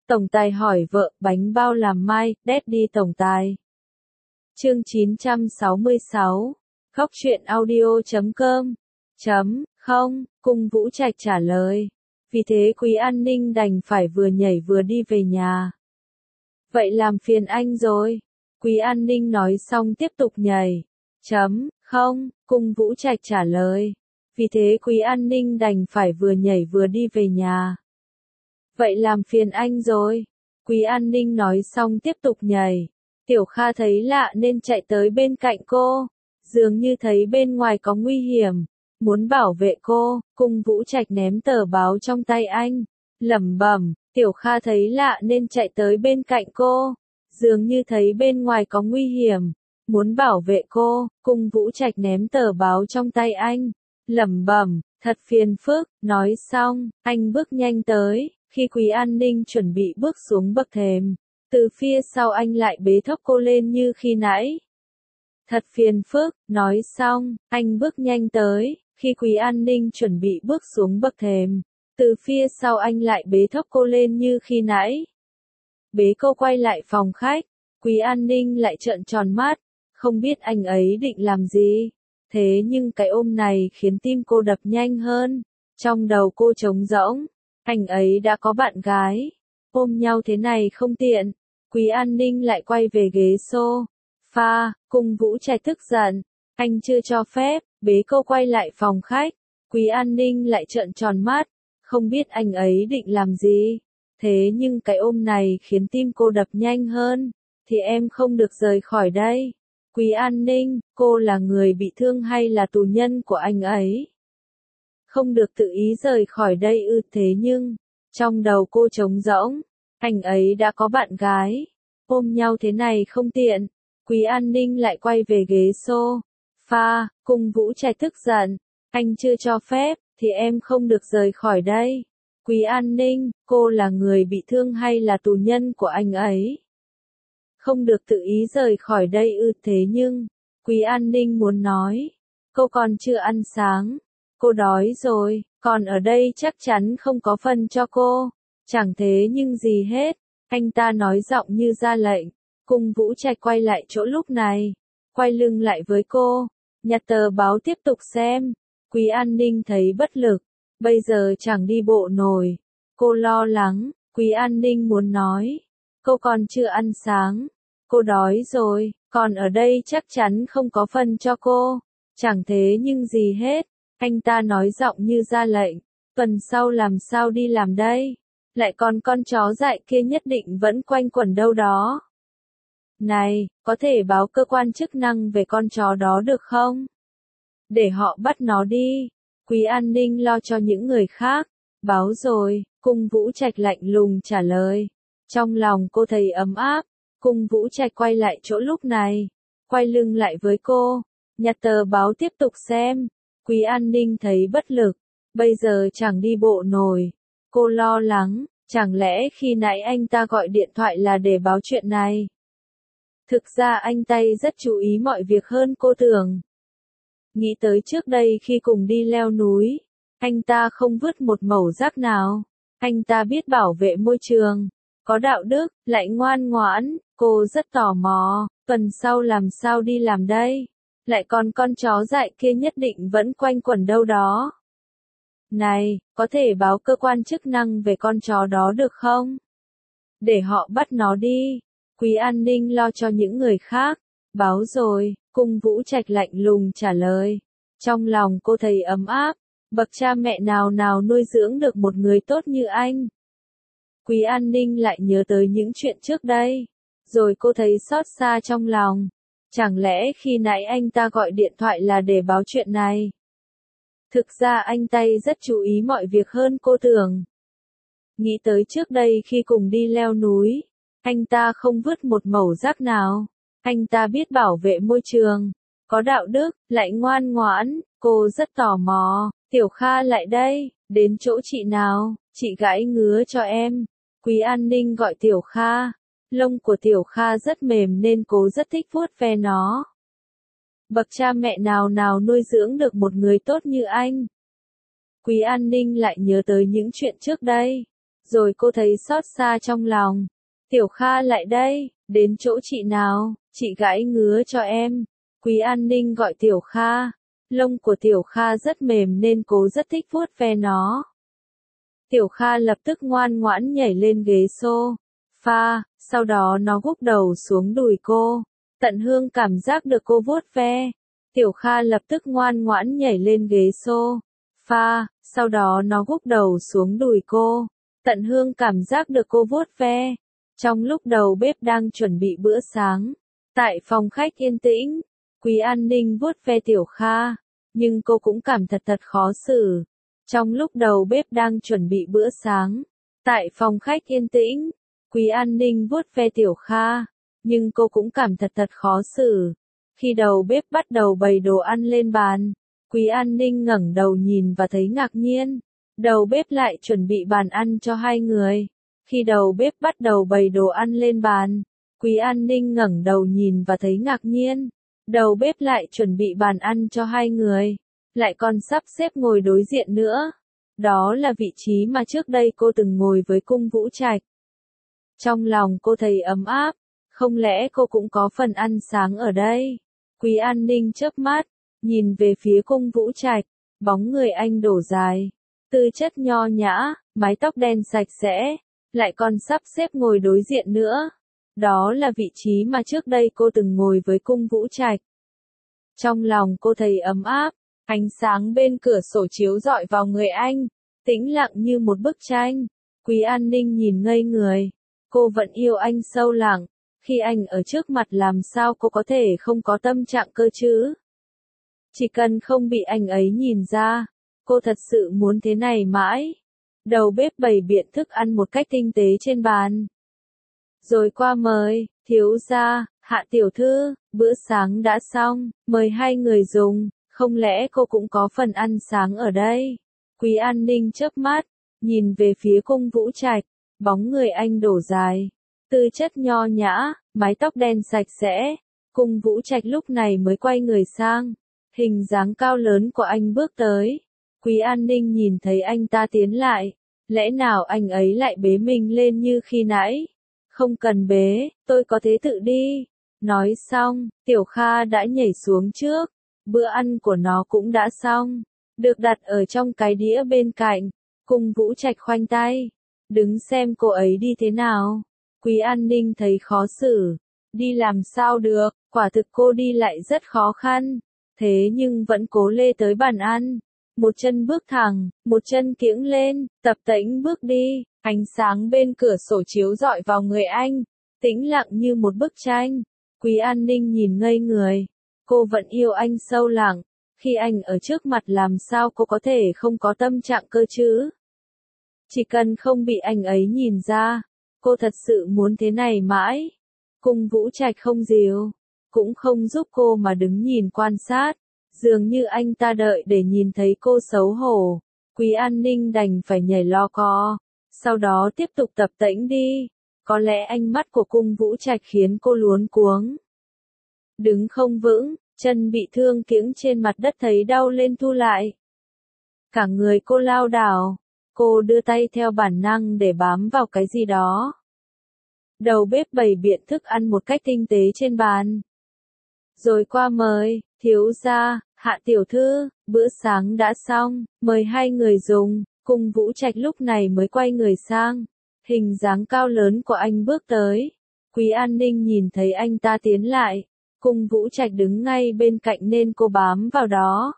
Tổng tài hỏi vợ, bánh bao làm mai, Daddy tổng tài. Chương 966. Khóc chuyện audio.com. Không, Cung Vũ Trạch trả lời. Vì thế Quý An Ninh đành phải vừa nhảy vừa đi về nhà. Vậy làm phiền anh rồi. Quý An Ninh nói xong tiếp tục nhảy. Không, Cung Vũ Trạch trả lời. Vì thế Quý An Ninh đành phải vừa nhảy vừa đi về nhà. Vậy làm phiền anh rồi. Quý An Ninh nói xong tiếp tục nhảy. Tiểu Kha thấy lạ nên chạy tới bên cạnh cô. Dường như thấy bên ngoài có nguy hiểm. Muốn bảo vệ cô, Cung Vũ Trạch ném tờ báo trong tay anh. Lẩm bẩm, Tiểu Kha thấy lạ nên chạy tới bên cạnh cô. Dường như thấy bên ngoài có nguy hiểm. Muốn bảo vệ cô, Cung Vũ Trạch ném tờ báo trong tay anh. Lẩm bẩm, thật phiền phức, nói xong, anh bước nhanh tới. Khi Quý An Ninh chuẩn bị bước xuống bậc thềm, từ phía sau anh lại bế thốc cô lên như khi nãy. Thật phiền phức, nói xong, anh bước nhanh tới. Khi Quý An Ninh chuẩn bị bước xuống bậc thềm, từ phía sau anh lại bế thốc cô lên như khi nãy. Bế cô quay lại phòng khách, Quý An Ninh lại trợn tròn mắt, không biết anh ấy định làm gì. Thế nhưng cái ôm này khiến tim cô đập nhanh hơn, trong đầu cô trống rỗng. Anh ấy đã có bạn gái, ôm nhau thế này không tiện. Quý An Ninh lại quay về ghế sofa, Cung Vũ Trạch tức giận, anh chưa cho phép, bế cô quay lại phòng khách. Quý An Ninh lại trợn tròn mắt, không biết anh ấy định làm gì. Thế nhưng cái ôm này khiến tim cô đập nhanh hơn, thì em không được rời khỏi đây. Quý An Ninh, cô là người bị thương hay là tù nhân của anh ấy? Không được tự ý rời khỏi đây ư? Thế nhưng, trong đầu cô trống rỗng, anh ấy đã có bạn gái, ôm nhau thế này không tiện. Quý An Ninh lại quay về ghế sofa, Cung Vũ Trạch tức giận, anh chưa cho phép, thì em không được rời khỏi đây. Quý An Ninh, cô là người bị thương hay là tù nhân của anh ấy? Không được tự ý rời khỏi đây ư? Thế nhưng, Quý An Ninh muốn nói, cô còn chưa ăn sáng. Cô đói rồi, còn ở đây chắc chắn không có phần cho cô. Chẳng thế nhưng gì hết, anh ta nói giọng như ra lệnh. Cung Vũ Trạch quay lại chỗ lúc này, quay lưng lại với cô, nhặt tờ báo tiếp tục xem. Quý An Ninh thấy bất lực, bây giờ chẳng đi bộ nổi. Cô lo lắng, Quý An Ninh muốn nói, cô còn chưa ăn sáng. Cô đói rồi, còn ở đây chắc chắn không có phần cho cô. Chẳng thế nhưng gì hết. Anh ta nói giọng như ra lệnh, tuần sau làm sao đi làm đây? Lại còn con chó dại kia nhất định vẫn quanh quẩn đâu đó. Này, có thể báo cơ quan chức năng về con chó đó được không? Để họ bắt nó đi. Quý An Ninh lo cho những người khác. Báo rồi, Cung Vũ Trạch lạnh lùng trả lời. Trong lòng cô thấy ấm áp. Cung Vũ Trạch quay lại chỗ lúc này, quay lưng lại với cô, nhặt tờ báo tiếp tục xem. Quý An Ninh thấy bất lực, bây giờ chẳng đi bộ nổi. Cô lo lắng, chẳng lẽ khi nãy anh ta gọi điện thoại là để báo chuyện này? Thực ra anh ta rất chú ý mọi việc hơn cô tưởng. Nghĩ tới trước đây khi cùng đi leo núi, anh ta không vứt một mẩu rác nào. Anh ta biết bảo vệ môi trường, có đạo đức, lại ngoan ngoãn. Cô rất tò mò, tuần sau làm sao đi làm đây? Lại còn con chó dại kia nhất định vẫn quanh quẩn đâu đó. Này, có thể báo cơ quan chức năng về con chó đó được không? Để họ bắt nó đi. Quý An Ninh lo cho những người khác. Báo rồi, Cung Vũ Trạch lạnh lùng trả lời. Trong lòng cô thấy ấm áp. Bậc cha mẹ nào nào nuôi dưỡng được một người tốt như anh. Quý An Ninh lại nhớ tới những chuyện trước đây. Rồi cô thấy xót xa trong lòng. Chẳng lẽ khi nãy anh ta gọi điện thoại là để báo chuyện này? Thực ra anh ta rất chú ý mọi việc hơn cô tưởng. Nghĩ tới trước đây khi cùng đi leo núi, anh ta không vứt một mẩu rác nào. Anh ta biết bảo vệ môi trường, có đạo đức, lại ngoan ngoãn. Cô rất tò mò. Tiểu Kha lại đây, đến chỗ chị nào, chị gãi ngứa cho em. Quý An Ninh gọi Tiểu Kha. Lông của Tiểu Kha rất mềm nên cô rất thích vuốt ve nó. Bậc cha mẹ nào nào nuôi dưỡng được một người tốt như anh. Quý An Ninh lại nhớ tới những chuyện trước đây. Rồi cô thấy xót xa trong lòng. Tiểu Kha lại đây, đến chỗ chị nào, chị gãi ngứa cho em. Quý An Ninh gọi Tiểu Kha. Lông của Tiểu Kha rất mềm nên cô rất thích vuốt ve nó. Tiểu Kha lập tức ngoan ngoãn nhảy lên ghế sofa, sau đó nó gục đầu xuống đùi cô, tận hưởng cảm giác được cô vuốt ve. Tiểu Kha lập tức ngoan ngoãn nhảy lên ghế sofa, sau đó nó gục đầu xuống đùi cô, tận hưởng cảm giác được cô vuốt ve. Trong lúc đầu bếp đang chuẩn bị bữa sáng, tại phòng khách yên tĩnh, Quý An Ninh vuốt ve Tiểu Kha, nhưng cô cũng cảm thật khó xử. Trong lúc đầu bếp đang chuẩn bị bữa sáng, tại phòng khách yên tĩnh, Quý An Ninh vuốt ve Tiểu Kha, nhưng cô cũng cảm thật khó xử. Khi đầu bếp bắt đầu bày đồ ăn lên bàn, Quý An Ninh ngẩng đầu nhìn và thấy ngạc nhiên. Đầu bếp lại chuẩn bị bàn ăn cho hai người. Khi đầu bếp bắt đầu bày đồ ăn lên bàn, Quý An Ninh ngẩng đầu nhìn và thấy ngạc nhiên. Đầu bếp lại chuẩn bị bàn ăn cho hai người, lại còn sắp xếp ngồi đối diện nữa. Đó là vị trí mà trước đây cô từng ngồi với Cung Vũ Trạch. Trong lòng cô thấy ấm áp, không lẽ cô cũng có phần ăn sáng ở đây? Quý An Ninh chớp mắt, nhìn về phía Cung Vũ Trạch, bóng người anh đổ dài, tư chất nho nhã, mái tóc đen sạch sẽ, lại còn sắp xếp ngồi đối diện nữa. Đó là vị trí mà trước đây cô từng ngồi với Cung Vũ Trạch. Trong lòng cô thấy ấm áp, ánh sáng bên cửa sổ chiếu rọi vào người anh, tĩnh lặng như một bức tranh. Quý An Ninh nhìn ngây người, cô vẫn yêu anh sâu lặng, khi anh ở trước mặt làm sao cô có thể không có tâm trạng cơ chứ? Chỉ cần không bị anh ấy nhìn ra, cô thật sự muốn thế này mãi. Đầu bếp bày biện thức ăn một cách tinh tế trên bàn. Rồi qua mời, thiếu gia, Hạ tiểu thư, bữa sáng đã xong, mời hai người dùng, không lẽ cô cũng có phần ăn sáng ở đây? Quý An Ninh chớp mắt, nhìn về phía Cung Vũ Trạch, bóng người anh đổ dài, tư chất nho nhã, mái tóc đen sạch sẽ. Cung Vũ Trạch lúc này mới quay người sang, hình dáng cao lớn của anh bước tới. Quý An Ninh nhìn thấy anh ta tiến lại, lẽ nào anh ấy lại bế mình lên như khi nãy? Không cần bế, tôi có thể tự đi. Nói xong, Tiểu Kha đã nhảy xuống trước, bữa ăn của nó cũng đã xong, được đặt ở trong cái đĩa bên cạnh. Cung Vũ Trạch khoanh tay, đứng xem cô ấy đi thế nào. Quý An Ninh thấy khó xử, đi làm sao được, quả thực cô đi lại rất khó khăn, thế nhưng vẫn cố lê tới bàn ăn. Một chân bước thẳng, một chân kiễng lên, tập tễnh bước đi, ánh sáng bên cửa sổ chiếu rọi vào người anh, tĩnh lặng như một bức tranh. Quý An Ninh nhìn ngây người, cô vẫn yêu anh sâu lặng, khi anh ở trước mặt làm sao cô có thể không có tâm trạng cơ chứ? Chỉ cần không bị anh ấy nhìn ra, cô thật sự muốn thế này mãi. Cung Vũ Trạch không dìu, cũng không giúp cô mà đứng nhìn quan sát, dường như anh ta đợi để nhìn thấy cô xấu hổ. Quý An Ninh đành phải nhảy lo co, sau đó tiếp tục tập tễnh đi. Có lẽ ánh mắt của Cung Vũ Trạch khiến cô luống cuống. Đứng không vững, chân bị thương kiễng trên mặt đất thấy đau lên thu lại. Cả người cô lao đảo, cô đưa tay theo bản năng để bám vào cái gì đó. Đầu bếp bày biện thức ăn một cách tinh tế trên bàn. Rồi qua mời, thiếu gia, Hạ tiểu thư, bữa sáng đã xong, mời hai người dùng. Cung Vũ Trạch lúc này mới quay người sang, hình dáng cao lớn của anh bước tới. Quý An Ninh nhìn thấy anh ta tiến lại, Cung Vũ Trạch đứng ngay bên cạnh nên cô bám vào đó,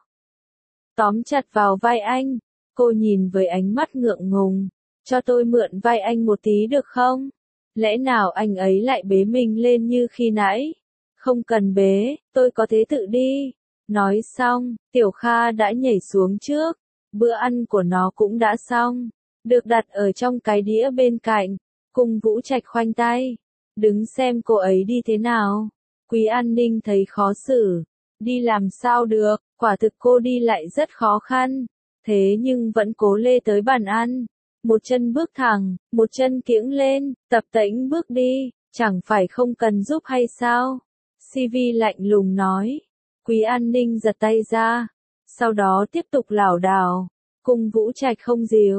tóm chặt vào vai anh. Cô nhìn với ánh mắt ngượng ngùng, cho tôi mượn vai anh một tí được không? Lẽ nào anh ấy lại bế mình lên như khi nãy? Không cần bế, tôi có thể tự đi. Nói xong, Tiểu Kha đã nhảy xuống trước, bữa ăn của nó cũng đã xong, được đặt ở trong cái đĩa bên cạnh. Cung Vũ Trạch khoanh tay, đứng xem cô ấy đi thế nào. Quý An Ninh thấy khó xử, đi làm sao được, quả thực cô đi lại rất khó khăn, thế nhưng vẫn cố lê tới bàn ăn. Một chân bước thẳng, một chân kiễng lên, tập tễnh bước đi, chẳng phải không cần giúp hay sao? CV lạnh lùng nói. Quý An Ninh giật tay ra, sau đó tiếp tục lảo đảo. Cung Vũ Trạch không dìu,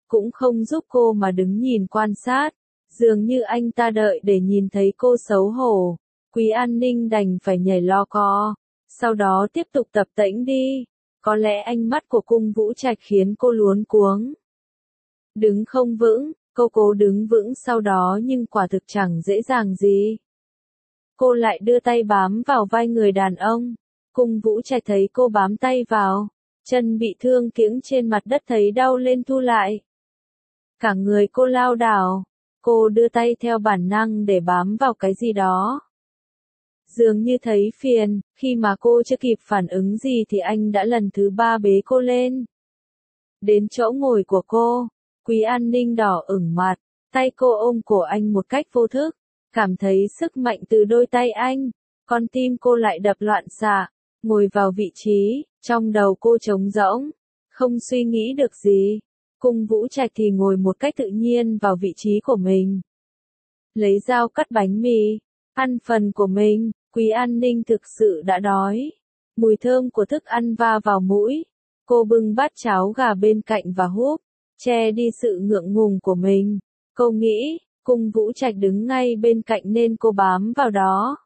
cũng không giúp cô mà đứng nhìn quan sát. Dường như anh ta đợi để nhìn thấy cô xấu hổ. Quý An Ninh đành phải nhảy lo co, sau đó tiếp tục tập tễnh đi. Có lẽ ánh mắt của Cung Vũ Trạch khiến cô luống cuống. Đứng không vững, cô cố đứng vững sau đó nhưng quả thực chẳng dễ dàng gì. Cô lại đưa tay bám vào vai người đàn ông. Cung Vũ Trạch thấy cô bám tay vào, chân bị thương kiễng trên mặt đất thấy đau lên thu lại. Cả người cô lao đảo, cô đưa tay theo bản năng để bám vào cái gì đó. Dường như thấy phiền, khi mà cô chưa kịp phản ứng gì thì anh đã lần thứ 3 bế cô lên. Đến chỗ ngồi của cô, Quý An Ninh đỏ ửng mặt, tay cô ôm cổ anh một cách vô thức, cảm thấy sức mạnh từ đôi tay anh, con tim cô lại đập loạn xạ, ngồi vào vị trí, trong đầu cô trống rỗng, không suy nghĩ được gì. Cung Vũ Trạch thì ngồi một cách tự nhiên vào vị trí của mình. Lấy dao cắt bánh mì, ăn phần của mình. Quý An Ninh thực sự đã đói. Mùi thơm của thức ăn va vào mũi. Cô bưng bát cháo gà bên cạnh và húp, che đi sự ngượng ngùng của mình. Cô nghĩ, Cung Vũ Trạch đứng ngay bên cạnh nên cô bám vào đó.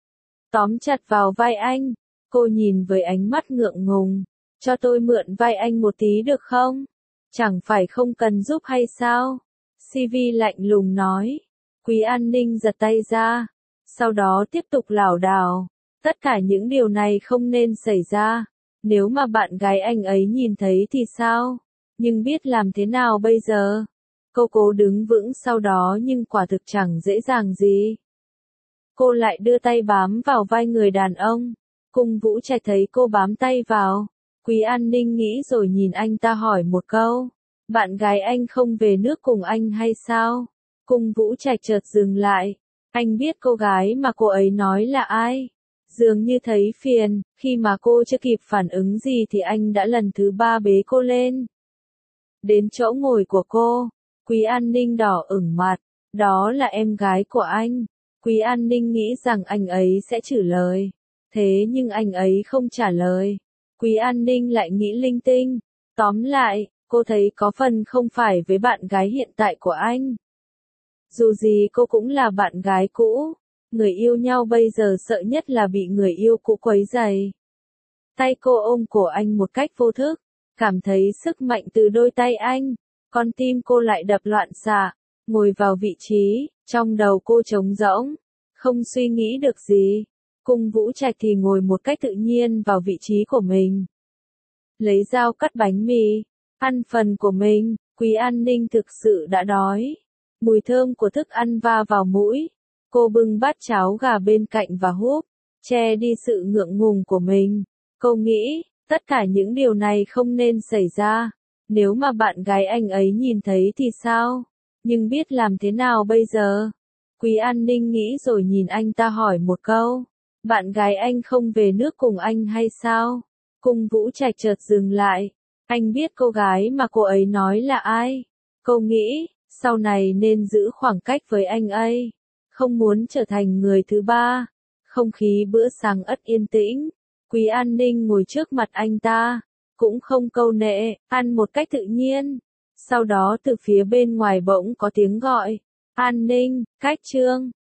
Tóm chặt vào vai anh, cô nhìn với ánh mắt ngượng ngùng. Cho tôi mượn vai anh một tí được không? Chẳng phải không cần giúp hay sao? CV lạnh lùng nói. Quý An Ninh giật tay ra. Sau đó tiếp tục lảo đảo. Tất cả những điều này không nên xảy ra. Nếu mà bạn gái anh ấy nhìn thấy thì sao? Nhưng biết làm thế nào bây giờ? Cô cố đứng vững sau đó nhưng quả thực chẳng dễ dàng gì. Cô lại đưa tay bám vào vai người đàn ông. Cung Vũ Trạch thấy cô bám tay vào. Quý An Ninh nghĩ rồi nhìn anh ta hỏi một câu. Bạn gái anh không về nước cùng anh hay sao? Cung Vũ Trạch chợt dừng lại. Anh biết cô gái mà cô ấy nói là ai. Dường như thấy phiền, khi mà cô chưa kịp phản ứng gì thì anh đã lần thứ 3 bế cô lên. Đến chỗ ngồi của cô, Quý An Ninh đỏ ửng mặt, đó là em gái của anh. Quý An Ninh nghĩ rằng anh ấy sẽ trả lời. Thế nhưng anh ấy không trả lời. Quý An Ninh lại nghĩ linh tinh. Tóm lại, cô thấy có phần không phải với bạn gái hiện tại của anh. Dù gì cô cũng là bạn gái cũ. Người yêu nhau bây giờ sợ nhất là bị người yêu cũ quấy rầy. Tay cô ôm cổ anh một cách vô thức, cảm thấy sức mạnh từ đôi tay anh, con tim cô lại đập loạn xạ, ngồi vào vị trí, trong đầu cô trống rỗng, không suy nghĩ được gì. Cung Vũ Trạch thì ngồi một cách tự nhiên vào vị trí của mình. Lấy dao cắt bánh mì, ăn phần của mình. Quý An Ninh thực sự đã đói. Mùi thơm của thức ăn va vào mũi. Cô bưng bát cháo gà bên cạnh và húp, che đi sự ngượng ngùng của mình. Cô nghĩ, tất cả những điều này không nên xảy ra. Nếu mà bạn gái anh ấy nhìn thấy thì sao? Nhưng biết làm thế nào bây giờ? Quý An Ninh nghĩ rồi nhìn anh ta hỏi một câu. Bạn gái anh không về nước cùng anh hay sao? Cung Vũ Trạch chợt dừng lại. Anh biết cô gái mà cô ấy nói là ai? Cô nghĩ, sau này nên giữ khoảng cách với anh ấy. Không muốn trở thành người thứ 3. Không khí bữa sáng ất yên tĩnh. Quý An Ninh ngồi trước mặt anh ta, cũng không câu nệ, ăn một cách tự nhiên. Sau đó từ phía bên ngoài bỗng có tiếng gọi. An Ninh, cách Trương.